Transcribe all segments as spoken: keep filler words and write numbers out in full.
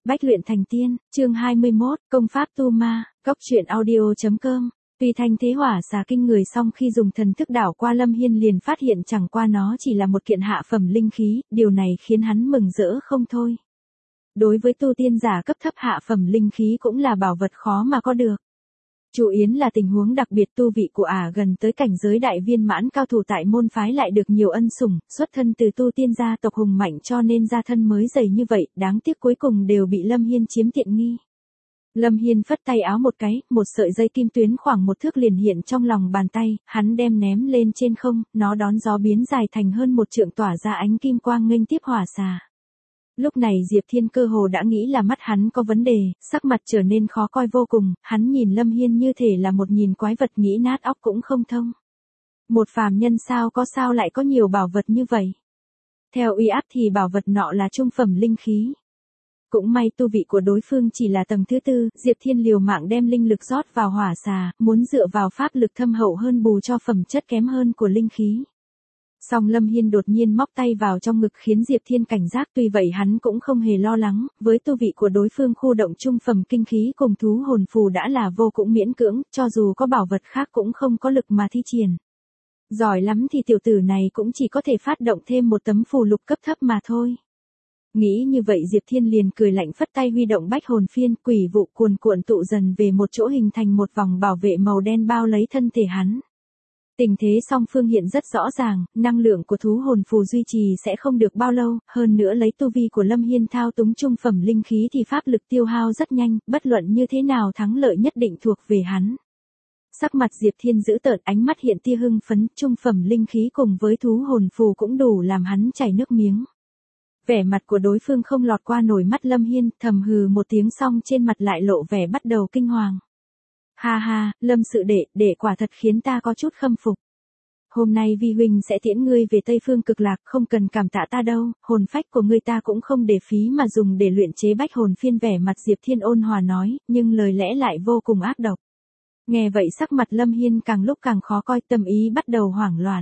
Bách luyện thành tiên, chương hai mươi mốt, công pháp tu ma, góc truyện audio.com. Tuy thanh thế hỏa xà kinh người song khi dùng thần thức đảo qua Lâm Hiên liền phát hiện chẳng qua nó chỉ là một kiện hạ phẩm linh khí, điều này khiến hắn mừng rỡ không thôi. Đối với tu tiên giả cấp thấp hạ phẩm linh khí cũng là bảo vật khó mà có được. Chủ yếu là tình huống đặc biệt tu vị của ả gần tới cảnh giới đại viên mãn cao thủ tại môn phái lại được nhiều ân sủng, xuất thân từ tu tiên gia tộc hùng mạnh cho nên gia thân mới dày như vậy, đáng tiếc cuối cùng đều bị Lâm Hiên chiếm tiện nghi. Lâm Hiên phất tay áo một cái, một sợi dây kim tuyến khoảng một thước liền hiện trong lòng bàn tay, hắn đem ném lên trên không, nó đón gió biến dài thành hơn một trượng tỏa ra ánh kim quang nghênh tiếp hỏa xà. Lúc này Diệp Thiên cơ hồ đã nghĩ là mắt hắn có vấn đề, sắc mặt trở nên khó coi vô cùng, hắn nhìn Lâm Hiên như thể là một nhìn quái vật nghĩ nát óc cũng không thông. Một phàm nhân sao có sao lại có nhiều bảo vật như vậy? Theo uy áp thì bảo vật nọ là trung phẩm linh khí. Cũng may tu vị của đối phương chỉ là tầng thứ tư, Diệp Thiên liều mạng đem linh lực rót vào hỏa xà, muốn dựa vào pháp lực thâm hậu hơn bù cho phẩm chất kém hơn của linh khí. Song Lâm Hiên đột nhiên móc tay vào trong ngực khiến Diệp Thiên cảnh giác, tuy vậy hắn cũng không hề lo lắng, với tu vị của đối phương khu động trung phẩm kinh khí cùng thú hồn phù đã là vô cùng miễn cưỡng, cho dù có bảo vật khác cũng không có lực mà thi triển. Giỏi lắm thì tiểu tử này cũng chỉ có thể phát động thêm một tấm phù lục cấp thấp mà thôi. Nghĩ như vậy Diệp Thiên liền cười lạnh phất tay huy động bách hồn phiên, quỷ vụ cuồn cuộn tụ dần về một chỗ hình thành một vòng bảo vệ màu đen bao lấy thân thể hắn. Tình thế song phương hiện rất rõ ràng, năng lượng của thú hồn phù duy trì sẽ không được bao lâu, hơn nữa lấy tu vi của Lâm Hiên thao túng trung phẩm linh khí thì pháp lực tiêu hao rất nhanh, bất luận như thế nào thắng lợi nhất định thuộc về hắn. Sắc mặt Diệp Thiên dữ tợn, ánh mắt hiện tia hưng phấn, trung phẩm linh khí cùng với thú hồn phù cũng đủ làm hắn chảy nước miếng. Vẻ mặt của đối phương không lọt qua nổi mắt Lâm Hiên, thầm hừ một tiếng xong trên mặt lại lộ vẻ bắt đầu kinh hoàng. Ha ha, Lâm sự đệ, đệ quả thật khiến ta có chút khâm phục. Hôm nay vi huynh sẽ tiễn ngươi về Tây Phương Cực Lạc, không cần cảm tạ ta đâu, hồn phách của ngươi ta cũng không để phí mà dùng để luyện chế bách hồn phiên. Vẻ mặt Diệp Thiên ôn hòa nói, nhưng lời lẽ lại vô cùng ác độc. Nghe vậy sắc mặt Lâm Hiên càng lúc càng khó coi, tâm ý bắt đầu hoảng loạn.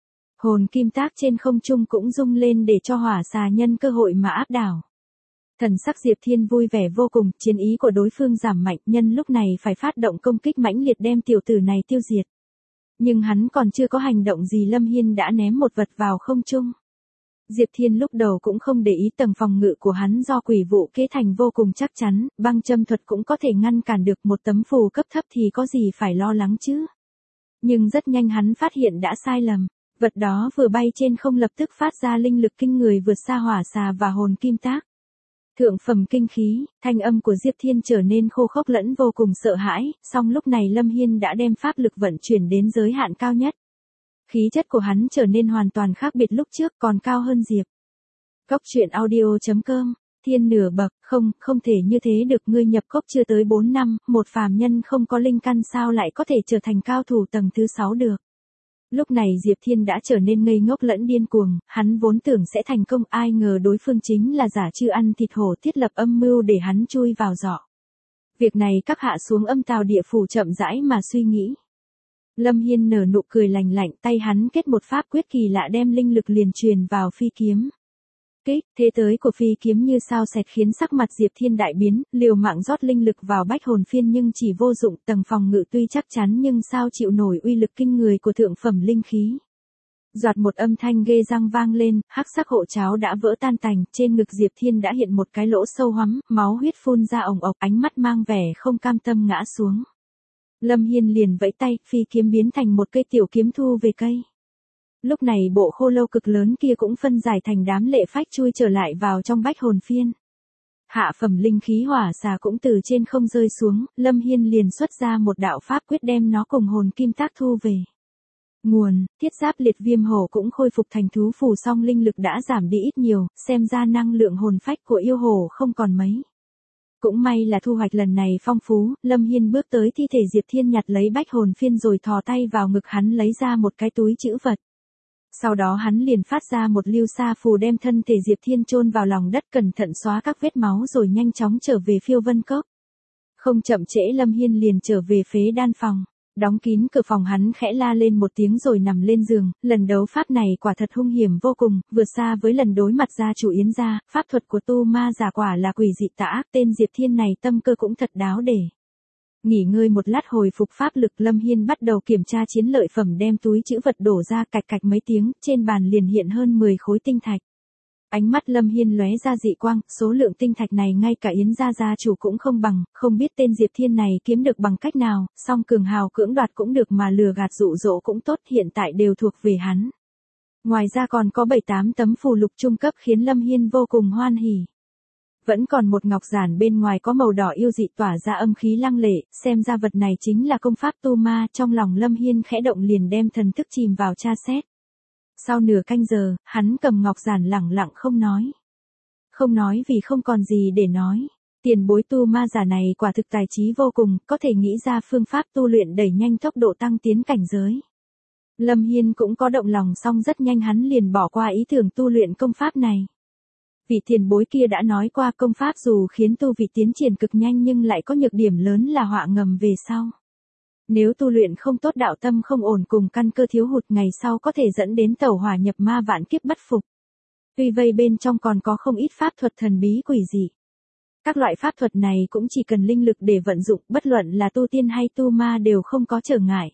Hồn kim tác trên không trung cũng rung lên để cho hỏa xà nhân cơ hội mà áp đảo. Thần sắc Diệp Thiên vui vẻ vô cùng, chiến ý của đối phương giảm mạnh, nhân lúc này phải phát động công kích mãnh liệt đem tiểu tử này tiêu diệt. Nhưng hắn còn chưa có hành động gì Lâm Hiên đã ném một vật vào không trung. Diệp Thiên lúc đầu cũng không để ý tầng phòng ngự của hắn do quỷ vụ kế thành vô cùng chắc chắn, băng châm thuật cũng có thể ngăn cản được, một tấm phù cấp thấp thì có gì phải lo lắng chứ. Nhưng rất nhanh hắn phát hiện đã sai lầm. Vật đó vừa bay trên không lập tức phát ra linh lực kinh người vượt xa hỏa xà và hồn kim tác. Thượng phẩm kinh khí, thanh âm của Diệp Thiên trở nên khô khốc lẫn vô cùng sợ hãi, song lúc này Lâm Hiên đã đem pháp lực vận chuyển đến giới hạn cao nhất. Khí chất của hắn trở nên hoàn toàn khác biệt lúc trước, còn cao hơn Diệp. Góc truyện audio.com. Thiên nửa bậc, không, không thể như thế được, ngươi nhập cốc chưa tới bốn năm, một phàm nhân không có linh căn sao lại có thể trở thành cao thủ tầng thứ sáu được. Lúc này Diệp Thiên đã trở nên ngây ngốc lẫn điên cuồng, hắn vốn tưởng sẽ thành công, ai ngờ đối phương chính là giả chư ăn thịt hổ thiết lập âm mưu để hắn chui vào giỏ. Việc này các hạ xuống âm tào địa phủ chậm rãi mà suy nghĩ. Lâm Hiên nở nụ cười lành lạnh, tay hắn kết một pháp quyết kỳ lạ đem linh lực liền truyền vào phi kiếm. Kích, thế tới của phi kiếm như sao xẹt khiến sắc mặt Diệp Thiên đại biến, liều mạng rót linh lực vào bách hồn phiên nhưng chỉ vô dụng, tầng phòng ngự tuy chắc chắn nhưng sao chịu nổi uy lực kinh người của thượng phẩm linh khí. Doạt một âm thanh ghê răng vang lên, hắc sắc hộ cháo đã vỡ tan tành, trên ngực Diệp Thiên đã hiện một cái lỗ sâu hoắm, máu huyết phun ra ồng ộc, ánh mắt mang vẻ không cam tâm ngã xuống. Lâm Hiên liền vẫy tay, phi kiếm biến thành một cây tiểu kiếm thu về cây. Lúc này bộ khô lâu cực lớn kia cũng phân giải thành đám lệ phách chui trở lại vào trong bách hồn phiên. Hạ phẩm linh khí hỏa xà cũng từ trên không rơi xuống, Lâm Hiên liền xuất ra một đạo pháp quyết đem nó cùng hồn kim tác thu về. Nguồn, thiết giáp liệt viêm hổ cũng khôi phục thành thú phù song linh lực đã giảm đi ít nhiều, xem ra năng lượng hồn phách của yêu hổ không còn mấy. Cũng may là thu hoạch lần này phong phú, Lâm Hiên bước tới thi thể Diệp Thiên nhặt lấy bách hồn phiên rồi thò tay vào ngực hắn lấy ra một cái túi trữ vật. Sau đó hắn liền phát ra một lưu sa phù đem thân thể Diệp Thiên chôn vào lòng đất, cẩn thận xóa các vết máu rồi nhanh chóng trở về phiêu vân cốc. Không chậm trễ Lâm Hiên liền trở về phế đan phòng. Đóng kín cửa phòng hắn khẽ la lên một tiếng rồi nằm lên giường, lần đấu pháp này quả thật hung hiểm vô cùng, vượt xa với lần đối mặt gia chủ Yến gia, pháp thuật của tu ma giả quả là quỷ dị tà ác, tên Diệp Thiên này tâm cơ cũng thật đáo để. Nghỉ ngơi một lát hồi phục pháp lực, Lâm Hiên bắt đầu kiểm tra chiến lợi phẩm, đem túi trữ vật đổ ra, cạch cạch mấy tiếng, trên bàn liền hiện hơn mười khối tinh thạch. Ánh mắt Lâm Hiên lóe ra dị quang, số lượng tinh thạch này ngay cả Yến gia gia chủ cũng không bằng, không biết tên Diệp Thiên này kiếm được bằng cách nào, song cường hào cưỡng đoạt cũng được mà lừa gạt dụ dỗ cũng tốt, hiện tại đều thuộc về hắn. Ngoài ra còn có bảy tám tấm phù lục trung cấp khiến Lâm Hiên vô cùng hoan hỉ. Vẫn còn một ngọc giản bên ngoài có màu đỏ yêu dị tỏa ra âm khí lăng lệ, xem ra vật này chính là công pháp tu ma, trong lòng Lâm Hiên khẽ động liền đem thần thức chìm vào tra xét. Sau nửa canh giờ, hắn cầm ngọc giản lẳng lặng không nói. Không nói vì không còn gì để nói. Tiền bối tu ma giả này quả thực tài trí vô cùng, có thể nghĩ ra phương pháp tu luyện đẩy nhanh tốc độ tăng tiến cảnh giới. Lâm Hiên cũng có động lòng, song rất nhanh hắn liền bỏ qua ý tưởng tu luyện công pháp này. Vị tiền bối kia đã nói qua công pháp dù khiến tu vị tiến triển cực nhanh nhưng lại có nhược điểm lớn là họa ngầm về sau. Nếu tu luyện không tốt, đạo tâm không ổn cùng căn cơ thiếu hụt, ngày sau có thể dẫn đến tẩu hỏa nhập ma, vạn kiếp bất phục. Tuy vậy bên trong còn có không ít pháp thuật thần bí quỷ dị. Các loại pháp thuật này cũng chỉ cần linh lực để vận dụng, bất luận là tu tiên hay tu ma đều không có trở ngại.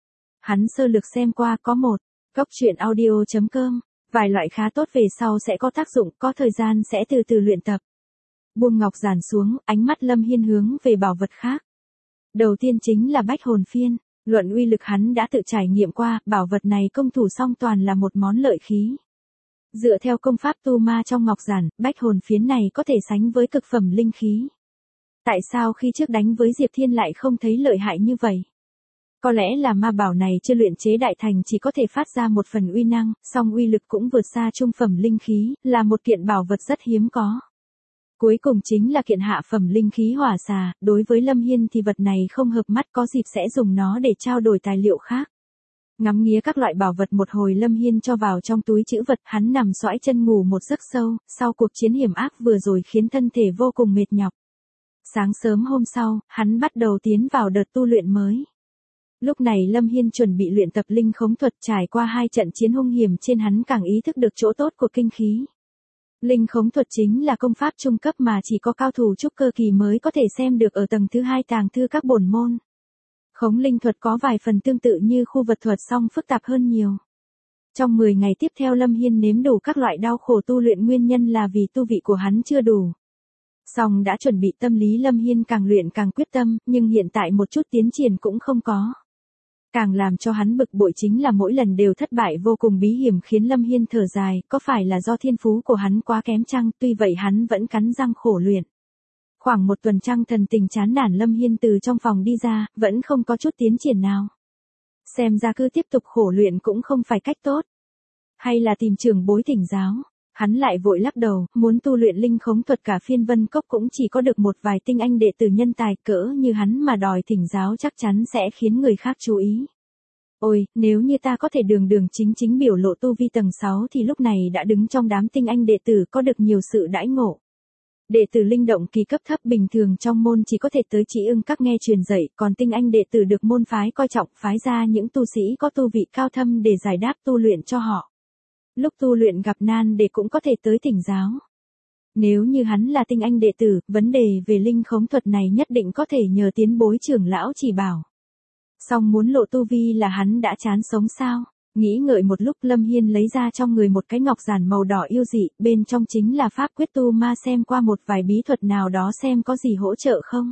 Hắn sơ lược xem qua có một, góc truyện audio chấm com, vài loại khá tốt, về sau sẽ có tác dụng, có thời gian sẽ từ từ luyện tập. Buông ngọc giản xuống, ánh mắt Lâm Hiên hướng về bảo vật khác. Đầu tiên chính là bách hồn phiên, luận uy lực hắn đã tự trải nghiệm qua, bảo vật này công thủ song toàn là một món lợi khí. Dựa theo công pháp tu ma trong ngọc giản, bách hồn phiến này có thể sánh với cực phẩm linh khí. Tại sao khi trước đánh với Diệp Thiên lại không thấy lợi hại như vậy? Có lẽ là ma bảo này chưa luyện chế đại thành, chỉ có thể phát ra một phần uy năng, song uy lực cũng vượt xa trung phẩm linh khí, là một kiện bảo vật rất hiếm có. Cuối cùng chính là kiện hạ phẩm linh khí hỏa xà, đối với Lâm Hiên thì vật này không hợp mắt, có dịp sẽ dùng nó để trao đổi tài liệu khác. Ngắm nghía các loại bảo vật một hồi, Lâm Hiên cho vào trong túi trữ vật, hắn nằm xoãi chân ngủ một giấc sâu, sau cuộc chiến hiểm ác vừa rồi khiến thân thể vô cùng mệt nhọc. Sáng sớm hôm sau, hắn bắt đầu tiến vào đợt tu luyện mới. Lúc này Lâm Hiên chuẩn bị luyện tập linh khống thuật, trải qua hai trận chiến hung hiểm trên, hắn càng ý thức được chỗ tốt của kinh khí. Linh khống thuật chính là công pháp trung cấp mà chỉ có cao thủ trúc cơ kỳ mới có thể xem được ở tầng thứ hai tàng thư các bổn môn. Khống linh thuật có vài phần tương tự như khu vật thuật, song phức tạp hơn nhiều. Trong mười ngày tiếp theo Lâm Hiên nếm đủ các loại đau khổ tu luyện, nguyên nhân là vì tu vị của hắn chưa đủ. Song đã chuẩn bị tâm lý, Lâm Hiên càng luyện càng quyết tâm, nhưng hiện tại một chút tiến triển cũng không có. Càng làm cho hắn bực bội chính là mỗi lần đều thất bại vô cùng bí hiểm, khiến Lâm Hiên thở dài, có phải là do thiên phú của hắn quá kém chăng? Tuy vậy hắn vẫn cắn răng khổ luyện. Khoảng một tuần trăng thần tình chán nản, Lâm Hiên từ trong phòng đi ra, vẫn không có chút tiến triển nào. Xem ra cứ tiếp tục khổ luyện cũng không phải cách tốt. Hay là tìm trưởng bối thỉnh giáo? Hắn lại vội lắc đầu, muốn tu luyện linh khống thuật cả phiên vân cốc cũng chỉ có được một vài tinh anh đệ tử nhân tài, cỡ như hắn mà đòi thỉnh giáo chắc chắn sẽ khiến người khác chú ý. Ôi, nếu như ta có thể đường đường chính chính biểu lộ tu vi tầng sáu thì lúc này đã đứng trong đám tinh anh đệ tử, có được nhiều sự đãi ngộ. Đệ tử linh động kỳ cấp thấp bình thường trong môn chỉ có thể tới chỉ ưng các nghe truyền dạy, còn tinh anh đệ tử được môn phái coi trọng, phái ra những tu sĩ có tu vị cao thâm để giải đáp tu luyện cho họ. Lúc tu luyện gặp nan đề cũng có thể tới thỉnh giáo. Nếu như hắn là tinh anh đệ tử, vấn đề về linh khống thuật này nhất định có thể nhờ tiến bối trưởng lão chỉ bảo. Song muốn lộ tu vi là hắn đã chán sống sao? Nghĩ ngợi một lúc, Lâm Hiên lấy ra trong người một cái ngọc giản màu đỏ yêu dị, bên trong chính là pháp quyết tu ma, xem qua một vài bí thuật nào đó xem có gì hỗ trợ không.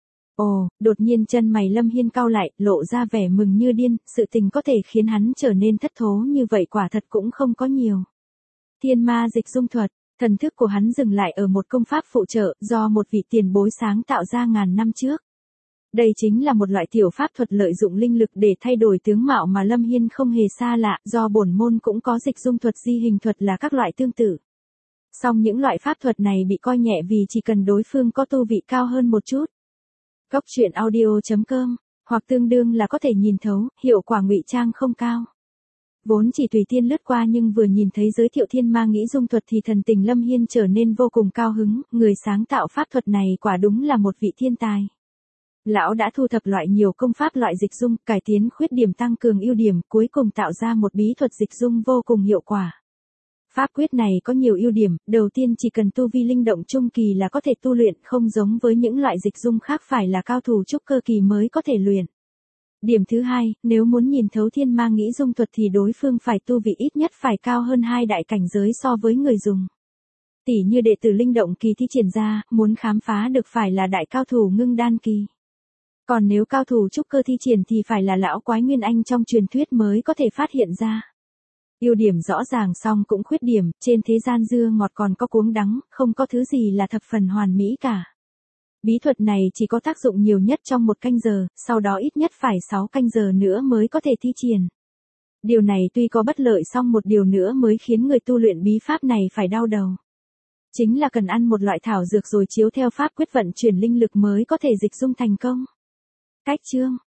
Ồ, đột nhiên chân mày Lâm Hiên cau lại, lộ ra vẻ mừng như điên, sự tình có thể khiến hắn trở nên thất thố như vậy quả thật cũng không có nhiều. Thiên ma dịch dung thuật, thần thức của hắn dừng lại ở một công pháp phụ trợ, do một vị tiền bối sáng tạo ra ngàn năm trước. Đây chính là một loại tiểu pháp thuật lợi dụng linh lực để thay đổi tướng mạo mà Lâm Hiên không hề xa lạ, do bổn môn cũng có dịch dung thuật, di hình thuật là các loại tương tự. Song những loại pháp thuật này bị coi nhẹ vì chỉ cần đối phương có tu vị cao hơn một chút. Góc truyện audio chấm com, hoặc tương đương là có thể nhìn thấu, hiệu quả ngụy trang không cao. Vốn chỉ tùy tiên lướt qua nhưng vừa nhìn thấy giới thiệu thiên ma nghĩ dung thuật thì thần tình Lâm Hiên trở nên vô cùng cao hứng, người sáng tạo pháp thuật này quả đúng là một vị thiên tài. Lão đã thu thập loại nhiều công pháp loại dịch dung, cải tiến khuyết điểm tăng cường ưu điểm, cuối cùng tạo ra một bí thuật dịch dung vô cùng hiệu quả. Pháp quyết này có nhiều ưu điểm, đầu tiên chỉ cần tu vi linh động trung kỳ là có thể tu luyện, không giống với những loại dịch dung khác phải là cao thủ trúc cơ kỳ mới có thể luyện. Điểm thứ hai, nếu muốn nhìn thấu thiên ma nghĩ dung thuật thì đối phương phải tu vị ít nhất phải cao hơn hai đại cảnh giới so với người dùng. Tỷ như đệ tử linh động kỳ thi triển ra, muốn khám phá được phải là đại cao thủ ngưng đan kỳ. Còn nếu cao thủ trúc cơ thi triển thì phải là lão quái nguyên anh trong truyền thuyết mới có thể phát hiện ra. Ưu điểm rõ ràng song cũng khuyết điểm, trên thế gian dưa ngọt còn có cuống đắng, không có thứ gì là thập phần hoàn mỹ cả. Bí thuật này chỉ có tác dụng nhiều nhất trong một canh giờ, sau đó ít nhất phải sáu canh giờ nữa mới có thể thi triển. Điều này tuy có bất lợi song một điều nữa mới khiến người tu luyện bí pháp này phải đau đầu. Chính là cần ăn một loại thảo dược rồi chiếu theo pháp quyết vận chuyển linh lực mới có thể dịch dung thành công. Cách chương